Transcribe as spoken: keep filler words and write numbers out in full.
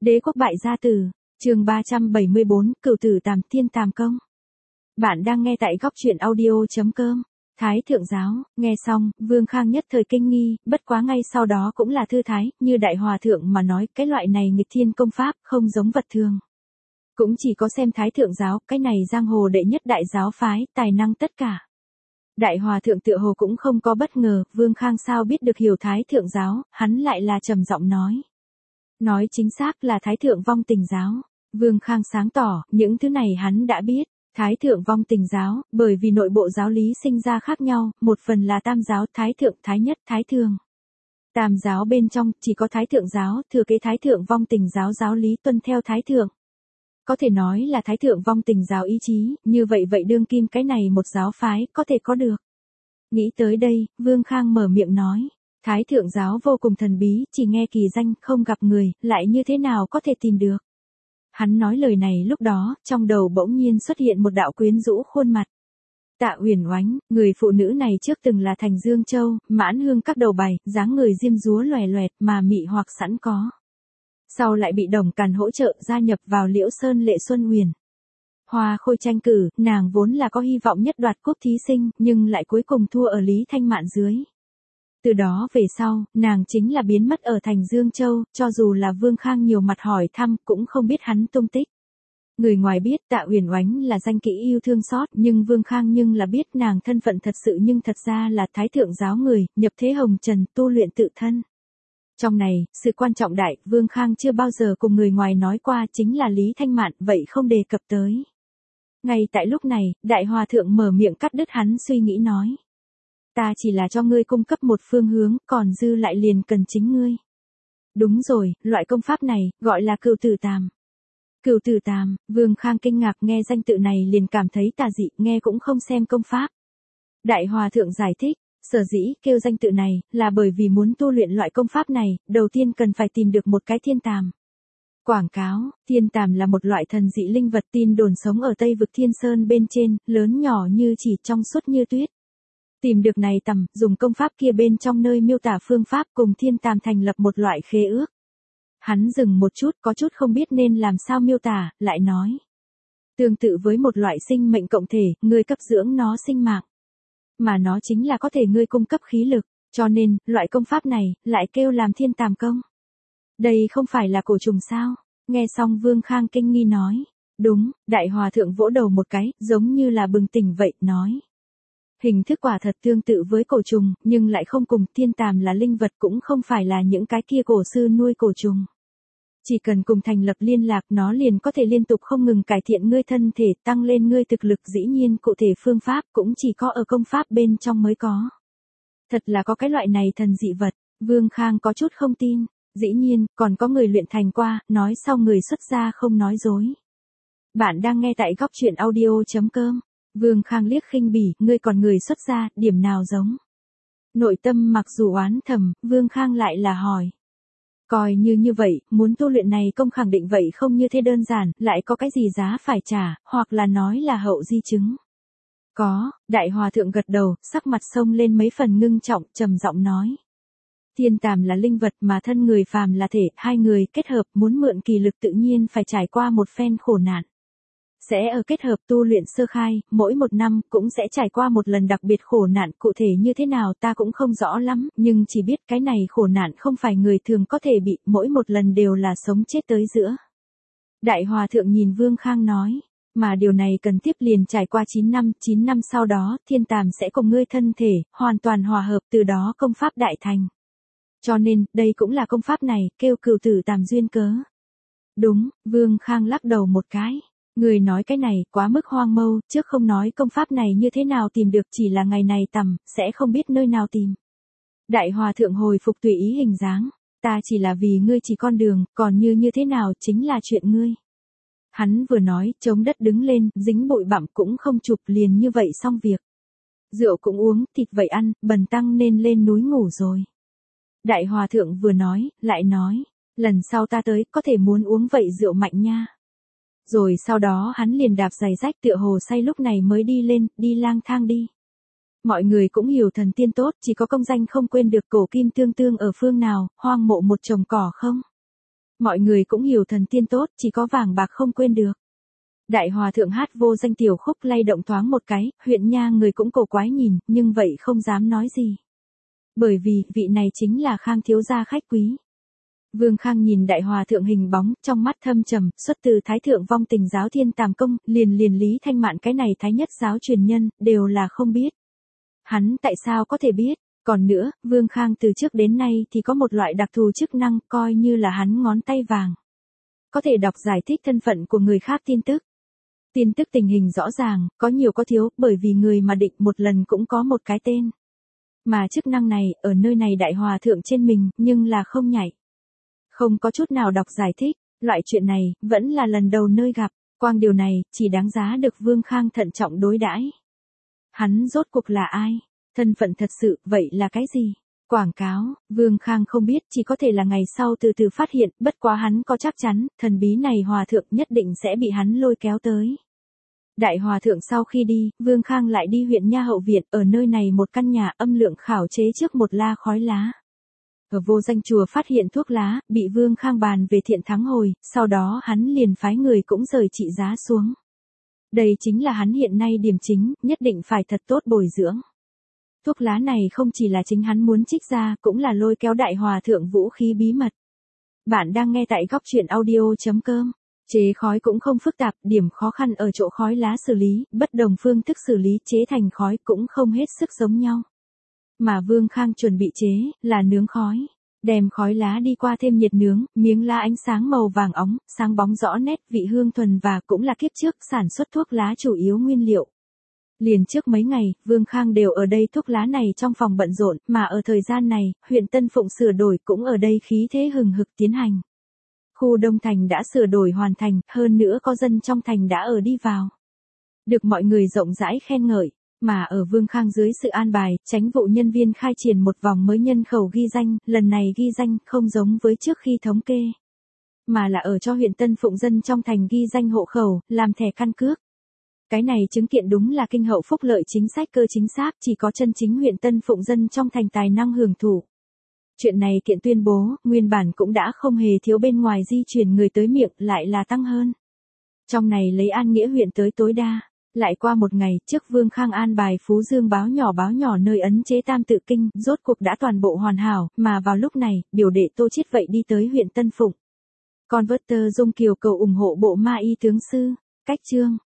Đế quốc bại gia tử, chương ba trăm bảy mươi bốn, Cửu tử Tàm Thiên Tàm Công. Bạn đang nghe tại góc truyện audio.com. Thái thượng giáo, nghe xong, Vương Khang nhất thời kinh nghi, bất quá ngay sau đó cũng là thư thái, như đại hòa thượng mà nói, cái loại này nghịch thiên công pháp, không giống vật thường. Cũng chỉ có xem Thái thượng giáo, cái này giang hồ đệ nhất đại giáo phái, tài năng tất cả. Đại hòa thượng tựa hồ cũng không có bất ngờ, Vương Khang sao biết được hiểu Thái thượng giáo, hắn lại là trầm giọng nói. Nói chính xác là Thái thượng vong tình giáo. Vương Khang sáng tỏ, những thứ này hắn đã biết. Thái thượng vong tình giáo, bởi vì nội bộ giáo lý sinh ra khác nhau, một phần là tam giáo, thái thượng, thái nhất, thái thường. Tam giáo bên trong, chỉ có thái thượng giáo, thừa kế thái thượng vong tình giáo giáo lý tuân theo thái thượng. Có thể nói là thái thượng vong tình giáo ý chí, như vậy vậy đương kim cái này một giáo phái, có thể có được. Nghĩ tới đây, Vương Khang mở miệng nói. Thái thượng giáo vô cùng thần bí, chỉ nghe kỳ danh, không gặp người, lại như thế nào có thể tìm được. Hắn nói lời này lúc đó, trong đầu bỗng nhiên xuất hiện một đạo quyến rũ khuôn mặt. Tạ Uyển Oánh, người phụ nữ này trước từng là thành Dương Châu, mãn hương các đầu bày, dáng người diêm dúa loè loẹt mà mị hoặc sẵn có. Sau lại bị Đồng Càn hỗ trợ gia nhập vào Liễu Sơn Lệ Xuân Huyền. Hoa khôi tranh cử, nàng vốn là có hy vọng nhất đoạt cúp thí sinh, nhưng lại cuối cùng thua ở Lý Thanh Mạn dưới. Từ đó về sau, nàng chính là biến mất ở thành Dương Châu, cho dù là Vương Khang nhiều mặt hỏi thăm, cũng không biết hắn tung tích. Người ngoài biết Tạ Uyển Oánh là danh kỹ yêu thương xót, nhưng Vương Khang nhưng là biết nàng thân phận thật sự nhưng thật ra là Thái thượng giáo người, nhập thế hồng trần, tu luyện tự thân. Trong này, sự quan trọng đại, Vương Khang chưa bao giờ cùng người ngoài nói qua chính là Lý Thanh Mạn, vậy không đề cập tới. Ngay tại lúc này, Đại Hòa Thượng mở miệng cắt đứt hắn suy nghĩ nói. Ta chỉ là cho ngươi cung cấp một phương hướng, còn dư lại liền cần chính ngươi. Đúng rồi, loại công pháp này, gọi là Cửu tử Tàm. Cửu tử Tàm, Vương Khang kinh ngạc nghe danh tự này liền cảm thấy tà dị, nghe cũng không xem công pháp. Đại Hòa Thượng giải thích, sở dĩ kêu danh tự này, là bởi vì muốn tu luyện loại công pháp này, đầu tiên cần phải tìm được một cái thiên tàm. Quảng cáo, thiên tàm là một loại thần dị linh vật tin đồn sống ở Tây vực Thiên Sơn bên trên, lớn nhỏ như chỉ trong suốt như tuyết. Tìm được này tầm, dùng công pháp kia bên trong nơi miêu tả phương pháp cùng thiên tàm thành lập một loại khế ước. Hắn dừng một chút, có chút không biết nên làm sao miêu tả, lại nói. Tương tự với một loại sinh mệnh cộng thể, ngươi cấp dưỡng nó sinh mạng. Mà nó chính là có thể ngươi cung cấp khí lực, cho nên, loại công pháp này, lại kêu làm thiên tàm công. Đây không phải là cổ trùng sao? Nghe xong Vương Khang kinh nghi nói. Đúng, Đại Hòa Thượng vỗ đầu một cái, giống như là bừng tỉnh vậy, nói. Hình thức quả thật tương tự với cổ trùng, nhưng lại không cùng, thiên tàm là linh vật cũng không phải là những cái kia cổ sư nuôi cổ trùng. Chỉ cần cùng thành lập liên lạc nó liền có thể liên tục không ngừng cải thiện ngươi thân thể, tăng lên ngươi thực lực, dĩ nhiên cụ thể phương pháp cũng chỉ có ở công pháp bên trong mới có. Thật là có cái loại này thần dị vật, Vương Khang có chút không tin, dĩ nhiên, còn có người luyện thành qua, nói sau người xuất gia không nói dối. Bạn đang nghe tại góc truyện audio.com. Vương Khang liếc khinh bỉ, ngươi còn người xuất gia, điểm nào giống. Nội tâm mặc dù oán thầm, Vương Khang lại là hỏi. Coi như như vậy, muốn tu luyện này công khẳng định vậy không như thế đơn giản, lại có cái gì giá phải trả, hoặc là nói là hậu di chứng. Có, Đại Hòa Thượng gật đầu, sắc mặt sông lên mấy phần ngưng trọng, trầm giọng nói. Thiên tàm là linh vật mà thân người phàm là thể, hai người kết hợp muốn mượn kỳ lực tự nhiên phải trải qua một phen khổ nạn. Sẽ ở kết hợp tu luyện sơ khai, mỗi một năm cũng sẽ trải qua một lần đặc biệt khổ nạn, cụ thể như thế nào ta cũng không rõ lắm, nhưng chỉ biết cái này khổ nạn không phải người thường có thể bị, mỗi một lần đều là sống chết tới giữa. Đại Hòa Thượng nhìn Vương Khang nói, mà điều này cần tiếp liền trải qua chín năm, chín năm sau đó, thiên tàm sẽ cùng ngươi thân thể, hoàn toàn hòa hợp, từ đó công pháp đại thành. Cho nên, đây cũng là công pháp này, kêu Cửu tử Tàm duyên cớ. Đúng, Vương Khang lắc đầu một cái. Người nói cái này quá mức hoang mâu, trước không nói công pháp này như thế nào tìm được, chỉ là ngày này tầm, sẽ không biết nơi nào tìm. Đại Hòa Thượng hồi phục tùy ý hình dáng, ta chỉ là vì ngươi chỉ con đường, còn như như thế nào chính là chuyện ngươi. Hắn vừa nói, chống đất đứng lên, dính bụi bặm cũng không chụp liền như vậy xong việc. Rượu cũng uống, thịt vậy ăn, bần tăng nên lên núi ngủ rồi. Đại Hòa Thượng vừa nói, lại nói, lần sau ta tới, có thể muốn uống vậy rượu mạnh nha. Rồi sau đó hắn liền đạp giày rách tựa hồ say lúc này mới đi lên, đi lang thang đi. Mọi người cũng hiểu thần tiên tốt, chỉ có công danh không quên được, cổ kim tương tương ở phương nào, hoang mộ một chồng cỏ không? Mọi người cũng hiểu thần tiên tốt, chỉ có vàng bạc không quên được. Đại hòa thượng hát vô danh tiểu khúc lay động thoáng một cái, huyện nha người cũng cổ quái nhìn, nhưng vậy không dám nói gì. Bởi vì, vị này chính là Khang thiếu gia khách quý. Vương Khang nhìn đại hòa thượng hình bóng, trong mắt thâm trầm, xuất từ thái thượng vong tình giáo thiên tàm công, liền liền Lý Thanh Mạn cái này thái nhất giáo truyền nhân, đều là không biết. Hắn tại sao có thể biết? Còn nữa, Vương Khang từ trước đến nay thì có một loại đặc thù chức năng coi như là hắn ngón tay vàng. Có thể đọc giải thích thân phận của người khác tin tức. Tin tức tình hình rõ ràng, có nhiều có thiếu, bởi vì người mà định một lần cũng có một cái tên. Mà chức năng này, ở nơi này đại hòa thượng trên mình, nhưng là không nhảy. Không có chút nào đọc giải thích, loại chuyện này, vẫn là lần đầu nơi gặp, quang điều này, chỉ đáng giá được Vương Khang thận trọng đối đãi. Hắn rốt cuộc là ai? Thân phận thật sự, vậy là cái gì? Quảng cáo, Vương Khang không biết, chỉ có thể là ngày sau từ từ phát hiện, bất quá hắn có chắc chắn, thần bí này hòa thượng nhất định sẽ bị hắn lôi kéo tới. Đại hòa thượng sau khi đi, Vương Khang lại đi huyện Nha Hậu Viện, ở nơi này một căn nhà âm lượng khảo chế trước một la khói lá. Ở vô danh chùa phát hiện thuốc lá, bị Vương Khang bàn về thiện thắng hồi, sau đó hắn liền phái người cũng rời trị giá xuống. Đây chính là hắn hiện nay điểm chính, nhất định phải thật tốt bồi dưỡng. Thuốc lá này không chỉ là chính hắn muốn trích ra, cũng là lôi kéo đại hòa thượng vũ khí bí mật. Bạn đang nghe tại góc truyện audio chấm com. Chế khói cũng không phức tạp, điểm khó khăn ở chỗ khói lá xử lý, bất đồng phương thức xử lý chế thành khói cũng không hết sức giống nhau. Mà Vương Khang chuẩn bị chế, là nướng khói. Đem khói lá đi qua thêm nhiệt nướng, miếng lá ánh sáng màu vàng óng, sáng bóng rõ nét, vị hương thuần và cũng là kiếp trước sản xuất thuốc lá chủ yếu nguyên liệu. Liền trước mấy ngày, Vương Khang đều ở đây thuốc lá này trong phòng bận rộn, mà ở thời gian này, huyện Tân Phụng sửa đổi cũng ở đây khí thế hừng hực tiến hành. Khu Đông Thành đã sửa đổi hoàn thành, hơn nữa có dân trong thành đã ở đi vào. Được mọi người rộng rãi khen ngợi, mà ở Vương Khang dưới sự an bài, chánh vụ nhân viên khai triển một vòng mới nhân khẩu ghi danh, lần này ghi danh không giống với trước khi thống kê. Mà là ở cho huyện Tân Phụng dân trong thành ghi danh hộ khẩu, làm thẻ căn cước. Cái này chứng kiện đúng là kinh hậu phúc lợi chính sách cơ chính xác, chỉ có chân chính huyện Tân Phụng dân trong thành tài năng hưởng thụ. Chuyện này kiện tuyên bố, nguyên bản cũng đã không hề thiếu bên ngoài di chuyển người tới miệng, lại là tăng hơn. Trong này lấy An Nghĩa huyện tới tối đa, lại qua một ngày, trước Vương Khang an bài Phú Dương báo nhỏ báo nhỏ nơi ấn chế Tam Tự Kinh, rốt cuộc đã toàn bộ hoàn hảo, mà vào lúc này, biểu đệ Tô Chiết vậy đi tới huyện Tân Phụng. Converter Dung Kiều cầu ủng hộ bộ ma y tướng sư, cách chương.